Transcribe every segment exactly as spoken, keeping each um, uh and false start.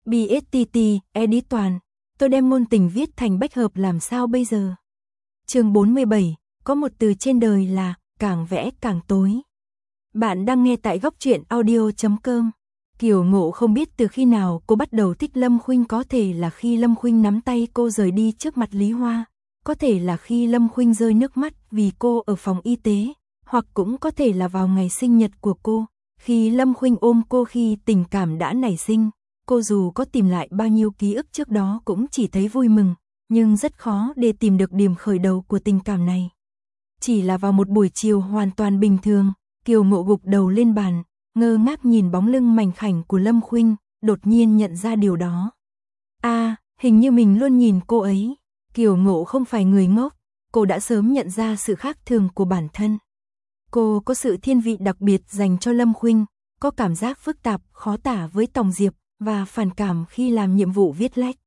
bê ét tê tê, edit toàn. Tôi đem ngôn tình viết thành bách hợp làm sao bây giờ? Chương bốn mươi bảy, có một từ trên đời là càng vẽ càng tối. Bạn đang nghe tại góc truyện audio chấm com. Kiều Ngộ không biết từ khi nào cô bắt đầu thích Lâm Khuynh, có thể là khi Lâm Khuynh nắm tay cô rời đi trước mặt Lý Hoa, có thể là khi Lâm Khuynh rơi nước mắt vì cô ở phòng y tế, hoặc cũng có thể là vào ngày sinh nhật của cô, khi Lâm Khuynh ôm cô khi tình cảm đã nảy sinh. Cô dù có tìm lại bao nhiêu ký ức trước đó cũng chỉ thấy vui mừng, nhưng rất khó để tìm được điểm khởi đầu của tình cảm này. Chỉ là vào một buổi chiều hoàn toàn bình thường, Kiều Ngộ gục đầu lên bàn, ngơ ngác nhìn bóng lưng mảnh khảnh của Lâm Khuynh, đột nhiên nhận ra điều đó. A, à, hình như mình luôn nhìn cô ấy. Kiều Ngộ không phải người ngốc, cô đã sớm nhận ra sự khác thường của bản thân. Cô có sự thiên vị đặc biệt dành cho Lâm Khuynh, có cảm giác phức tạp, khó tả với Tòng Diệp, và phản cảm khi làm nhiệm vụ viết lách.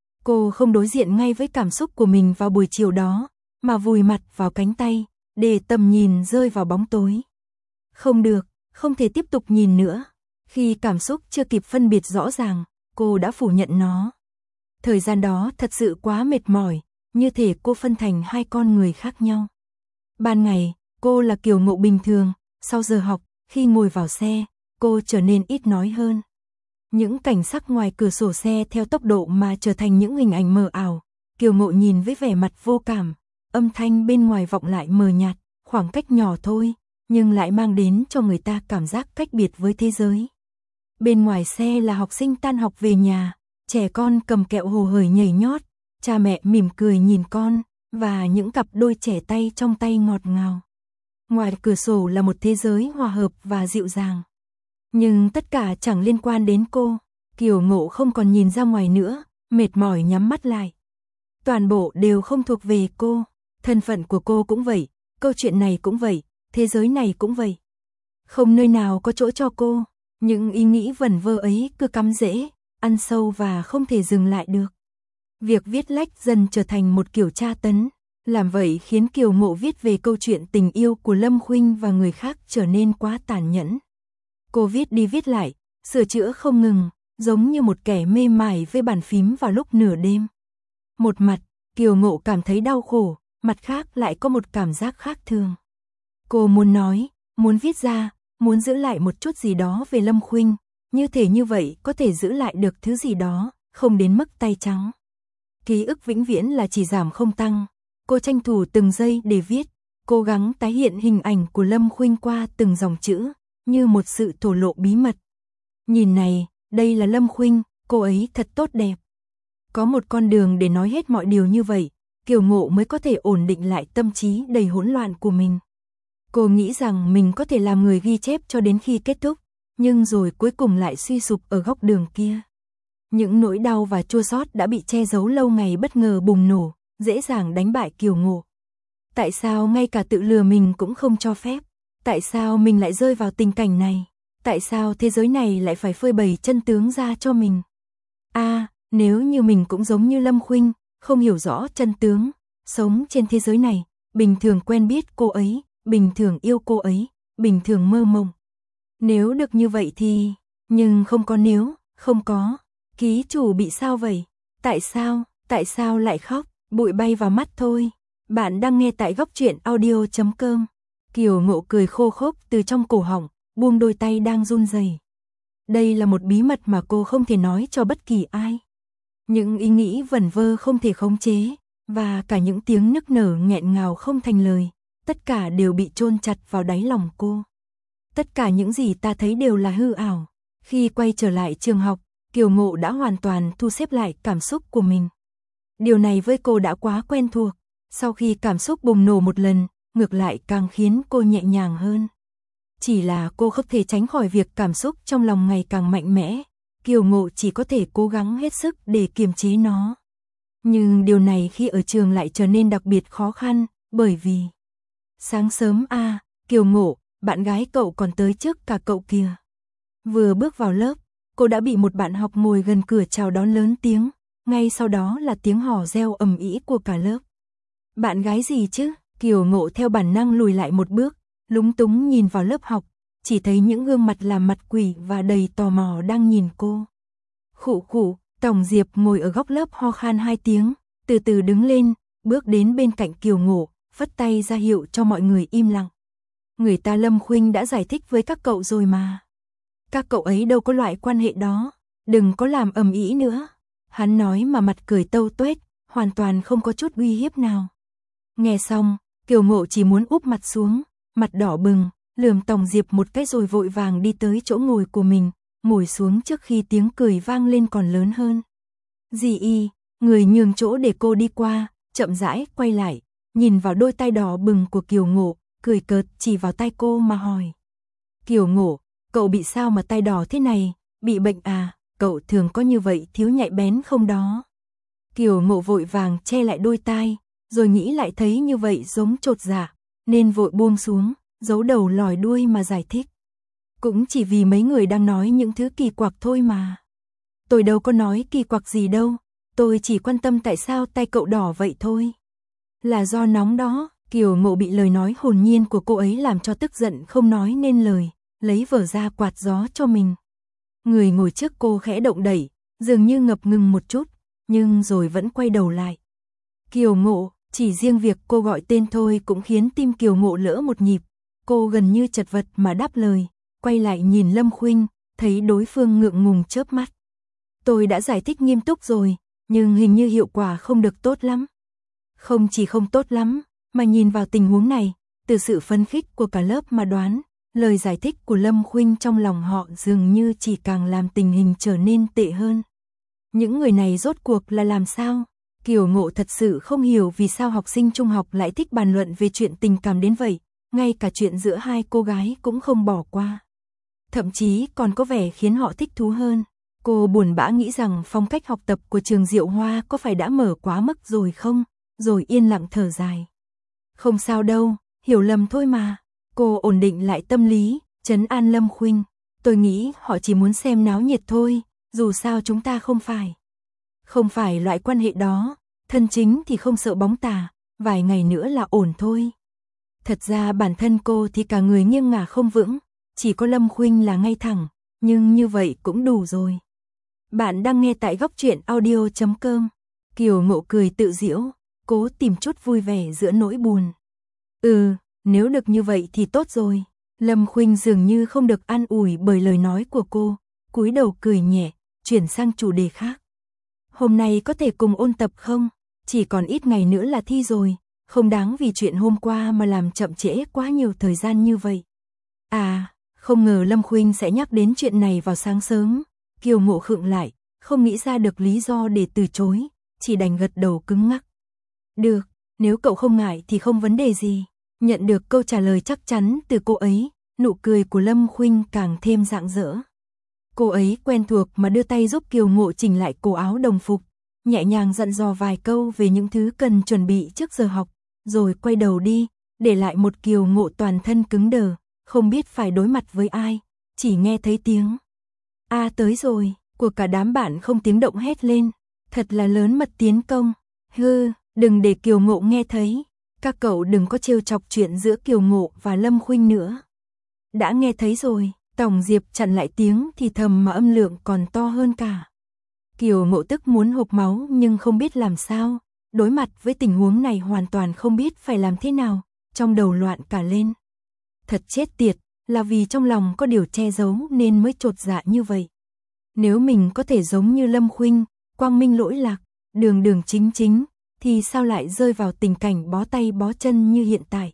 Cô không đối diện ngay với cảm xúc của mình vào buổi chiều đó, mà vùi mặt vào cánh tay, để tầm nhìn rơi vào bóng tối. Không được, không thể tiếp tục nhìn nữa. Khi cảm xúc chưa kịp phân biệt rõ ràng, cô đã phủ nhận nó. Thời gian đó thật sự quá mệt mỏi, như thể cô phân thành hai con người khác nhau. Ban ngày, cô là Kiều Ngộ bình thường, sau giờ học, khi ngồi vào xe, cô trở nên ít nói hơn. Những cảnh sắc ngoài cửa sổ xe theo tốc độ mà trở thành những hình ảnh mờ ảo. Kiều Ngộ nhìn với vẻ mặt vô cảm, âm thanh bên ngoài vọng lại mờ nhạt, khoảng cách nhỏ thôi, nhưng lại mang đến cho người ta cảm giác cách biệt với thế giới. Bên ngoài xe là học sinh tan học về nhà, trẻ con cầm kẹo hồ hởi nhảy nhót, cha mẹ mỉm cười nhìn con, và những cặp đôi trẻ tay trong tay ngọt ngào. Ngoài cửa sổ là một thế giới hòa hợp và dịu dàng. Nhưng tất cả chẳng liên quan đến cô. Kiều Ngộ không còn nhìn ra ngoài nữa, mệt mỏi nhắm mắt lại. Toàn bộ đều không thuộc về cô. Thân phận của cô cũng vậy, câu chuyện này cũng vậy, thế giới này cũng vậy. Không nơi nào có chỗ cho cô. Những ý nghĩ vẩn vơ ấy cứ cắm rễ, ăn sâu và không thể dừng lại được. Việc viết lách dần trở thành một kiểu tra tấn. Làm vậy khiến Kiều Ngộ viết về câu chuyện tình yêu của Lâm Khuynh và người khác trở nên quá tàn nhẫn. Cô viết đi viết lại, sửa chữa không ngừng, giống như một kẻ mê mải với bàn phím vào lúc nửa đêm. Một mặt, Kiều Ngộ cảm thấy đau khổ, mặt khác lại có một cảm giác khác thường. Cô muốn nói, muốn viết ra, muốn giữ lại một chút gì đó về Lâm Khuynh, như thể như vậy có thể giữ lại được thứ gì đó, không đến mức tay trắng. Ký ức vĩnh viễn là chỉ giảm không tăng. Cô tranh thủ từng giây để viết, cố gắng tái hiện hình ảnh của Lâm Khuynh qua từng dòng chữ, như một sự thổ lộ bí mật. Nhìn này, đây là Lâm Khuynh, cô ấy thật tốt đẹp. Có một con đường để nói hết mọi điều như vậy, Kiều Ngộ mới có thể ổn định lại tâm trí đầy hỗn loạn của mình. Cô nghĩ rằng mình có thể làm người ghi chép cho đến khi kết thúc, nhưng rồi cuối cùng lại suy sụp ở góc đường kia. Những nỗi đau và chua xót đã bị che giấu lâu ngày bất ngờ bùng nổ, dễ dàng đánh bại Kiều Ngộ. Tại sao ngay cả tự lừa mình cũng không cho phép? Tại sao mình lại rơi vào tình cảnh này? Tại sao thế giới này lại phải phơi bày chân tướng ra cho mình? A, à, nếu như mình cũng giống như Lâm Khuynh, không hiểu rõ chân tướng, sống trên thế giới này, bình thường quen biết cô ấy, bình thường yêu cô ấy, bình thường mơ mộng. Nếu được như vậy thì... Nhưng không có nếu, không có. Ký chủ bị sao vậy? Tại sao, tại sao lại khóc? Bụi bay vào mắt thôi. Bạn đang nghe tại góc truyện audio chấm com. Kiều Ngộ cười khô khốc từ trong cổ họng, buông đôi tay đang run rẩy. Đây là một bí mật mà cô không thể nói cho bất kỳ ai. Những ý nghĩ vẩn vơ không thể khống chế, và cả những tiếng nức nở nghẹn ngào không thành lời, tất cả đều bị chôn chặt vào đáy lòng cô. Tất cả những gì ta thấy đều là hư ảo. Khi quay trở lại trường học, Kiều Ngộ đã hoàn toàn thu xếp lại cảm xúc của mình. Điều này với cô đã quá quen thuộc. Sau khi cảm xúc bùng nổ một lần, ngược lại càng khiến cô nhẹ nhàng hơn. Chỉ là cô không thể tránh khỏi việc cảm xúc trong lòng ngày càng mạnh mẽ. Kiều Ngộ chỉ có thể cố gắng hết sức để kiềm chế nó. Nhưng điều này khi ở trường lại trở nên đặc biệt khó khăn, bởi vì... Sáng sớm a, à, Kiều Ngộ, bạn gái cậu còn tới trước cả cậu kìa. Vừa bước vào lớp, cô đã bị một bạn học ngồi gần cửa chào đón lớn tiếng, ngay sau đó là tiếng hò reo ầm ĩ của cả lớp. Bạn gái gì chứ? Kiều Ngộ theo bản năng lùi lại một bước, lúng túng nhìn vào lớp học, chỉ thấy những gương mặt làm mặt quỷ và đầy tò mò đang nhìn cô. Khụ khụ, Tòng Diệp ngồi ở góc lớp ho khan hai tiếng, từ từ đứng lên, bước đến bên cạnh Kiều Ngộ, phất tay ra hiệu cho mọi người im lặng. Người ta Lâm Khuynh đã giải thích với các cậu rồi mà. Các cậu ấy đâu có loại quan hệ đó, đừng có làm ầm ĩ nữa. Hắn nói mà mặt cười tâu tuét, hoàn toàn không có chút uy hiếp nào. Nghe xong, Kiều Ngộ chỉ muốn úp mặt xuống, mặt đỏ bừng, lườm Tòng Diệp một cái rồi vội vàng đi tới chỗ ngồi của mình, ngồi xuống trước khi tiếng cười vang lên còn lớn hơn. Dì Y, người nhường chỗ để cô đi qua, chậm rãi quay lại, nhìn vào đôi tai đỏ bừng của Kiều Ngộ, cười cợt chỉ vào tai cô mà hỏi. Kiều Ngộ, cậu bị sao mà tai đỏ thế này, bị bệnh à, cậu thường có như vậy thiếu nhạy bén không đó? Kiều Ngộ vội vàng che lại đôi tai, rồi nghĩ lại thấy như vậy giống chột dạ, nên vội buông xuống, giấu đầu lòi đuôi mà giải thích. Cũng chỉ vì mấy người đang nói những thứ kỳ quặc thôi mà. Tôi đâu có nói kỳ quặc gì đâu, tôi chỉ quan tâm tại sao tay cậu đỏ vậy thôi. Là do nóng đó. Kiều Ngộ bị lời nói hồn nhiên của cô ấy làm cho tức giận không nói nên lời, lấy vở ra quạt gió cho mình. Người ngồi trước cô khẽ động đẩy, dường như ngập ngừng một chút, nhưng rồi vẫn quay đầu lại. Kiều Ngộ, chỉ riêng việc cô gọi tên thôi cũng khiến tim Kiều Ngộ lỡ một nhịp. Cô gần như chật vật mà đáp lời, quay lại nhìn Lâm Khuynh, thấy đối phương ngượng ngùng chớp mắt. Tôi đã giải thích nghiêm túc rồi, nhưng hình như hiệu quả không được tốt lắm. Không chỉ không tốt lắm, mà nhìn vào tình huống này, từ sự phấn khích của cả lớp mà đoán, lời giải thích của Lâm Khuynh trong lòng họ dường như chỉ càng làm tình hình trở nên tệ hơn. Những người này rốt cuộc là làm sao? Kiều Ngộ thật sự không hiểu vì sao học sinh trung học lại thích bàn luận về chuyện tình cảm đến vậy, ngay cả chuyện giữa hai cô gái cũng không bỏ qua. Thậm chí còn có vẻ khiến họ thích thú hơn. Cô buồn bã nghĩ rằng phong cách học tập của trường Diệu Hoa có phải đã mở quá mức rồi không, rồi yên lặng thở dài. Không sao đâu, hiểu lầm thôi mà. Cô ổn định lại tâm lý, trấn an Lâm Khuynh. Tôi nghĩ họ chỉ muốn xem náo nhiệt thôi, dù sao chúng ta không phải. Không phải loại quan hệ đó, thân chính thì không sợ bóng tà, vài ngày nữa là ổn thôi. Thật ra bản thân cô thì cả người nghiêng ngả không vững, chỉ có Lâm Khuynh là ngay thẳng, nhưng như vậy cũng đủ rồi. Bạn đang nghe tại góc truyện audio chấm com. Kiều Ngộ cười tự giễu, cố tìm chút vui vẻ giữa nỗi buồn. Ừ, nếu được như vậy thì tốt rồi. Lâm Khuynh dường như không được an ủi bởi lời nói của cô, cúi đầu cười nhẹ, chuyển sang chủ đề khác. Hôm nay có thể cùng ôn tập không? Chỉ còn ít ngày nữa là thi rồi, không đáng vì chuyện hôm qua mà làm chậm trễ quá nhiều thời gian như vậy. À, không ngờ Lâm Khuynh sẽ nhắc đến chuyện này vào sáng sớm. Kiều Ngộ khựng lại, không nghĩ ra được lý do để từ chối, chỉ đành gật đầu cứng ngắc. Được, nếu cậu không ngại thì không vấn đề gì. Nhận được câu trả lời chắc chắn từ cô ấy, nụ cười của Lâm Khuynh càng thêm rạng rỡ. Cô ấy quen thuộc mà đưa tay giúp Kiều Ngộ chỉnh lại cổ áo đồng phục, nhẹ nhàng dặn dò vài câu về những thứ cần chuẩn bị trước giờ học, rồi quay đầu đi, để lại một Kiều Ngộ toàn thân cứng đờ, không biết phải đối mặt với ai, chỉ nghe thấy tiếng "A à, tới rồi" của cả đám bạn không tiếng động hét lên, thật là lớn mật tiến công. Hư, đừng để Kiều Ngộ nghe thấy, các cậu đừng có trêu chọc chuyện giữa Kiều Ngộ và Lâm Khuynh nữa. Đã nghe thấy rồi. Tòng Diệp chặn lại tiếng thì thầm mà âm lượng còn to hơn cả. Kiều Ngộ tức muốn hộc máu nhưng không biết làm sao, đối mặt với tình huống này hoàn toàn không biết phải làm thế nào, trong đầu loạn cả lên. Thật chết tiệt, là vì trong lòng có điều che giấu nên mới chột dạ như vậy. Nếu mình có thể giống như Lâm Khuynh, quang minh lỗi lạc, đường đường chính chính, thì sao lại rơi vào tình cảnh bó tay bó chân như hiện tại.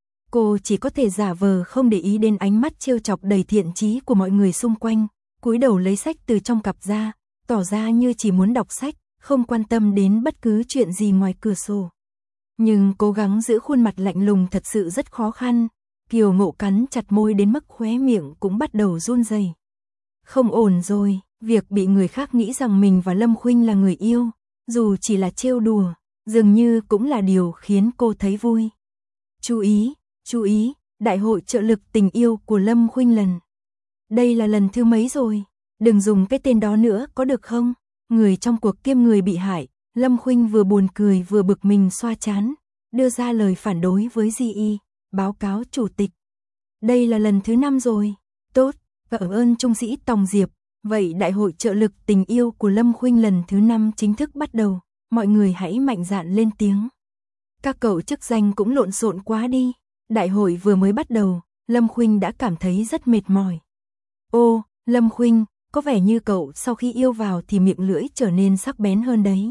Cô chỉ có thể giả vờ không để ý đến ánh mắt trêu chọc đầy thiện chí của mọi người xung quanh, cúi đầu lấy sách từ trong cặp ra, tỏ ra như chỉ muốn đọc sách, không quan tâm đến bất cứ chuyện gì ngoài cửa sổ. Nhưng cố gắng giữ khuôn mặt lạnh lùng thật sự rất khó khăn, Kiều Ngộ cắn chặt môi đến mức khóe miệng cũng bắt đầu run rẩy. Không ổn rồi, việc bị người khác nghĩ rằng mình và Lâm Khuynh là người yêu, dù chỉ là trêu đùa, dường như cũng là điều khiến cô thấy vui. Chú ý! Chú ý, đại hội trợ lực tình yêu của Lâm Khuynh lần. Đây là lần thứ mấy rồi, đừng dùng cái tên đó nữa có được không? Người trong cuộc kiêm người bị hại, Lâm Khuynh vừa buồn cười vừa bực mình xoa trán, đưa ra lời phản đối với Di Y, báo cáo chủ tịch. Đây là lần thứ năm rồi, tốt, cảm ơn trung sĩ Tòng Diệp, Vậy đại hội trợ lực tình yêu của Lâm Khuynh lần thứ năm chính thức bắt đầu, mọi người hãy mạnh dạn lên tiếng. Các cậu chức danh cũng lộn xộn quá đi, đại hội vừa mới bắt đầu, Lâm Khuynh đã cảm thấy rất mệt mỏi. Ô, Lâm Khuynh, có vẻ như cậu sau khi yêu vào thì miệng lưỡi trở nên sắc bén hơn đấy.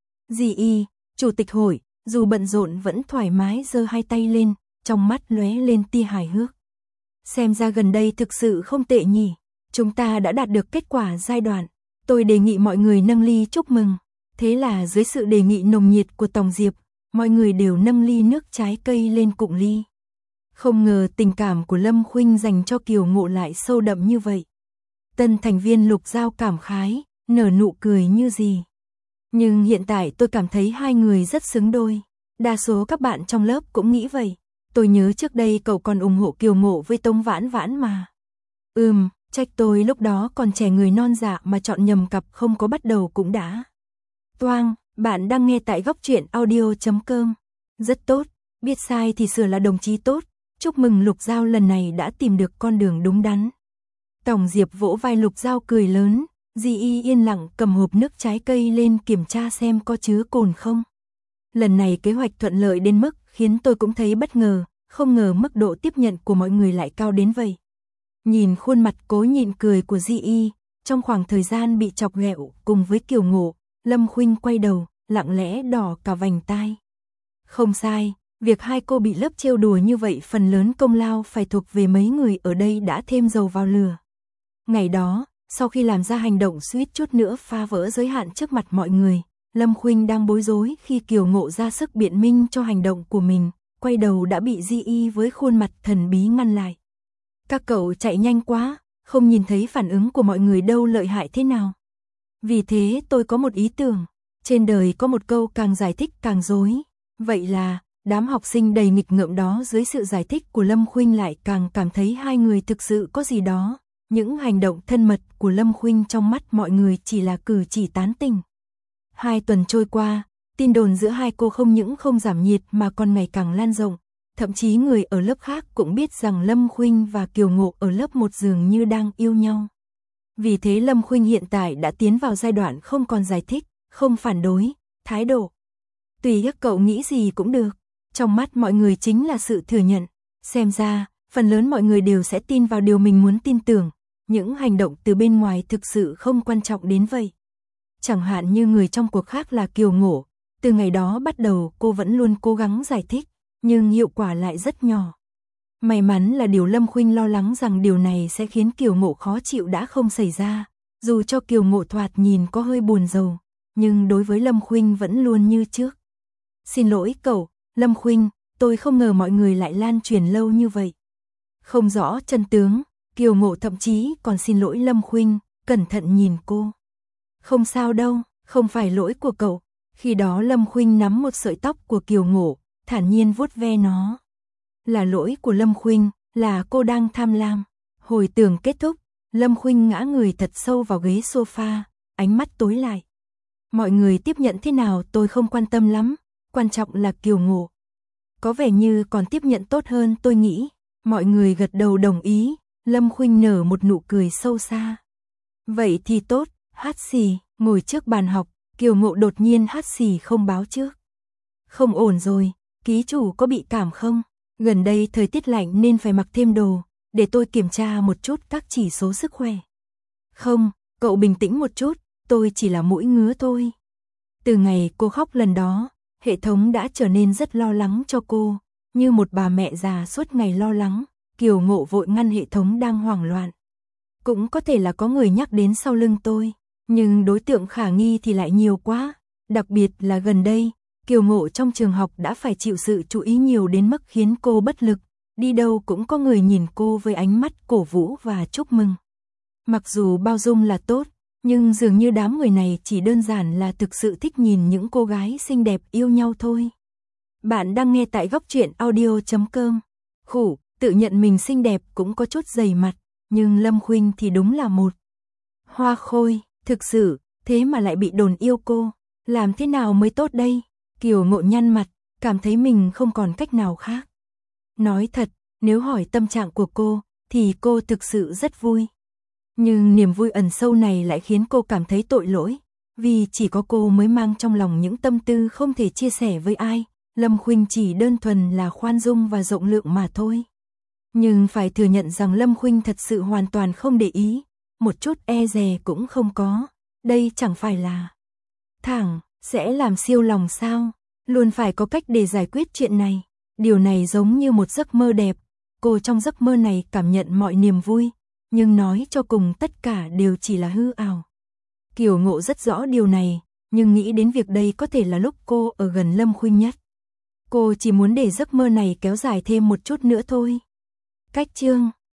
Dì Y, chủ tịch hội, dù bận rộn vẫn thoải mái giơ hai tay lên, trong mắt lóe lên tia hài hước. Xem ra gần đây thực sự không tệ nhỉ, chúng ta đã đạt được kết quả giai đoạn, tôi đề nghị mọi người nâng ly chúc mừng. Thế là dưới sự đề nghị nồng nhiệt của Tòng Diệp, mọi người đều nâng ly nước trái cây lên cụng ly. Không ngờ tình cảm của Lâm Khuynh dành cho Kiều Ngộ lại sâu đậm như vậy. Tân thành viên Lục Giao cảm khái, nở nụ cười như gì. Nhưng hiện tại tôi cảm thấy hai người rất xứng đôi. Đa số các bạn trong lớp cũng nghĩ vậy. Tôi nhớ trước đây cậu còn ủng hộ Kiều Ngộ với Tống Vãn Vãn mà. Ừm, trách tôi lúc đó còn trẻ người non dạ mà chọn nhầm cặp không có bắt đầu cũng đã. Toang, bạn đang nghe tại góc truyện audio chấm com. Rất tốt, biết sai thì sửa là đồng chí tốt. Chúc mừng Lục Giao lần này đã tìm được con đường đúng đắn. Tòng Diệp vỗ vai Lục Giao cười lớn, Di Y yên lặng cầm hộp nước trái cây lên kiểm tra xem có chứa cồn không. Lần này kế hoạch thuận lợi đến mức khiến tôi cũng thấy bất ngờ, không ngờ mức độ tiếp nhận của mọi người lại cao đến vậy. Nhìn khuôn mặt cố nhịn cười của Di Y, trong khoảng thời gian bị chọc ghẹo cùng với Kiều Ngộ, Lâm Khuynh quay đầu, lặng lẽ đỏ cả vành tai. Không sai, việc hai cô bị lớp trêu đùa như vậy phần lớn công lao phải thuộc về mấy người ở đây đã thêm dầu vào lửa. Ngày đó, sau khi làm ra hành động suýt chút nữa phá vỡ giới hạn trước mặt mọi người, Lâm Khuynh đang bối rối khi Kiều Ngộ ra sức biện minh cho hành động của mình, quay đầu đã bị Di Y với khuôn mặt thần bí ngăn lại. Các cậu chạy nhanh quá, không nhìn thấy phản ứng của mọi người đâu lợi hại thế nào. Vì thế tôi có một ý tưởng, trên đời có một câu càng giải thích càng rối, vậy là đám học sinh đầy nghịch ngợm đó dưới sự giải thích của Lâm Khuynh lại càng cảm thấy hai người thực sự có gì đó. Những hành động thân mật của Lâm Khuynh trong mắt mọi người chỉ là cử chỉ tán tỉnh. Hai tuần trôi qua, tin đồn giữa hai cô không những không giảm nhiệt mà còn ngày càng lan rộng. Thậm chí người ở lớp khác cũng biết rằng Lâm Khuynh và Kiều Ngộ ở lớp một dường như đang yêu nhau. Vì thế Lâm Khuynh hiện tại đã tiến vào giai đoạn không còn giải thích, không phản đối, thái độ. Tùy các cậu nghĩ gì cũng được, trong mắt mọi người chính là sự thừa nhận. Xem ra, phần lớn mọi người đều sẽ tin vào điều mình muốn tin tưởng. Những hành động từ bên ngoài thực sự không quan trọng đến vậy. Chẳng hạn như người trong cuộc khác là Kiều Ngộ, từ ngày đó bắt đầu cô vẫn luôn cố gắng giải thích, nhưng hiệu quả lại rất nhỏ. May mắn là điều Lâm Khuynh lo lắng rằng điều này sẽ khiến Kiều Ngộ khó chịu đã không xảy ra, dù cho Kiều Ngộ thoạt nhìn có hơi buồn rầu, nhưng đối với Lâm Khuynh vẫn luôn như trước. Xin lỗi cậu, Lâm Khuynh, tôi không ngờ mọi người lại lan truyền lâu như vậy. Không rõ chân tướng, Kiều Ngộ thậm chí còn xin lỗi Lâm Khuynh, cẩn thận nhìn cô. Không sao đâu, không phải lỗi của cậu. Khi đó Lâm Khuynh nắm một sợi tóc của Kiều Ngộ, thản nhiên vuốt ve nó. Là lỗi của Lâm Khuynh, là cô đang tham lam. Hồi tưởng kết thúc, Lâm Khuynh ngã người thật sâu vào ghế sofa, ánh mắt tối lại. Mọi người tiếp nhận thế nào tôi không quan tâm lắm, quan trọng là Kiều Ngộ. Có vẻ như còn tiếp nhận tốt hơn tôi nghĩ. Mọi người gật đầu đồng ý, Lâm Khuynh nở một nụ cười sâu xa. Vậy thì tốt, hát xì, ngồi trước bàn học, Kiều Ngộ đột nhiên hát xì không báo trước. Không ổn rồi, ký chủ có bị cảm không? Gần đây thời tiết lạnh nên phải mặc thêm đồ, để tôi kiểm tra một chút các chỉ số sức khỏe. Không, cậu bình tĩnh một chút, tôi chỉ là mũi ngứa thôi. Từ ngày cô khóc lần đó, hệ thống đã trở nên rất lo lắng cho cô, như một bà mẹ già suốt ngày lo lắng. Kiều Ngộ vội ngăn hệ thống đang hoảng loạn. Cũng có thể là có người nhắc đến sau lưng tôi, nhưng đối tượng khả nghi thì lại nhiều quá, đặc biệt là gần đây, Kiều Ngộ trong trường học đã phải chịu sự chú ý nhiều đến mức khiến cô bất lực, đi đâu cũng có người nhìn cô với ánh mắt cổ vũ và chúc mừng. Mặc dù bao dung là tốt, nhưng dường như đám người này chỉ đơn giản là thực sự thích nhìn những cô gái xinh đẹp yêu nhau thôi. Bạn đang nghe tại góc truyện audio chấm com. Khủ, tự nhận mình xinh đẹp cũng có chút dày mặt, nhưng Lâm Khuynh thì đúng là một hoa khôi, thực sự, thế mà lại bị đồn yêu cô, làm thế nào mới tốt đây? Kiều Ngộ nhăn mặt, cảm thấy mình không còn cách nào khác. Nói thật, nếu hỏi tâm trạng của cô, thì cô thực sự rất vui. Nhưng niềm vui ẩn sâu này lại khiến cô cảm thấy tội lỗi, vì chỉ có cô mới mang trong lòng những tâm tư không thể chia sẻ với ai. Lâm Khuynh chỉ đơn thuần là khoan dung và rộng lượng mà thôi. Nhưng phải thừa nhận rằng Lâm Khuynh thật sự hoàn toàn không để ý, một chút e dè cũng không có. Đây chẳng phải là thẳng, sẽ làm siêu lòng sao? Luôn phải có cách để giải quyết chuyện này. Điều này giống như một giấc mơ đẹp. Cô trong giấc mơ này cảm nhận mọi niềm vui, nhưng nói cho cùng tất cả đều chỉ là hư ảo. Kiều Ngộ rất rõ điều này, nhưng nghĩ đến việc đây có thể là lúc cô ở gần Lâm Khuynh nhất. Cô chỉ muốn để giấc mơ này kéo dài thêm một chút nữa thôi. Cách chương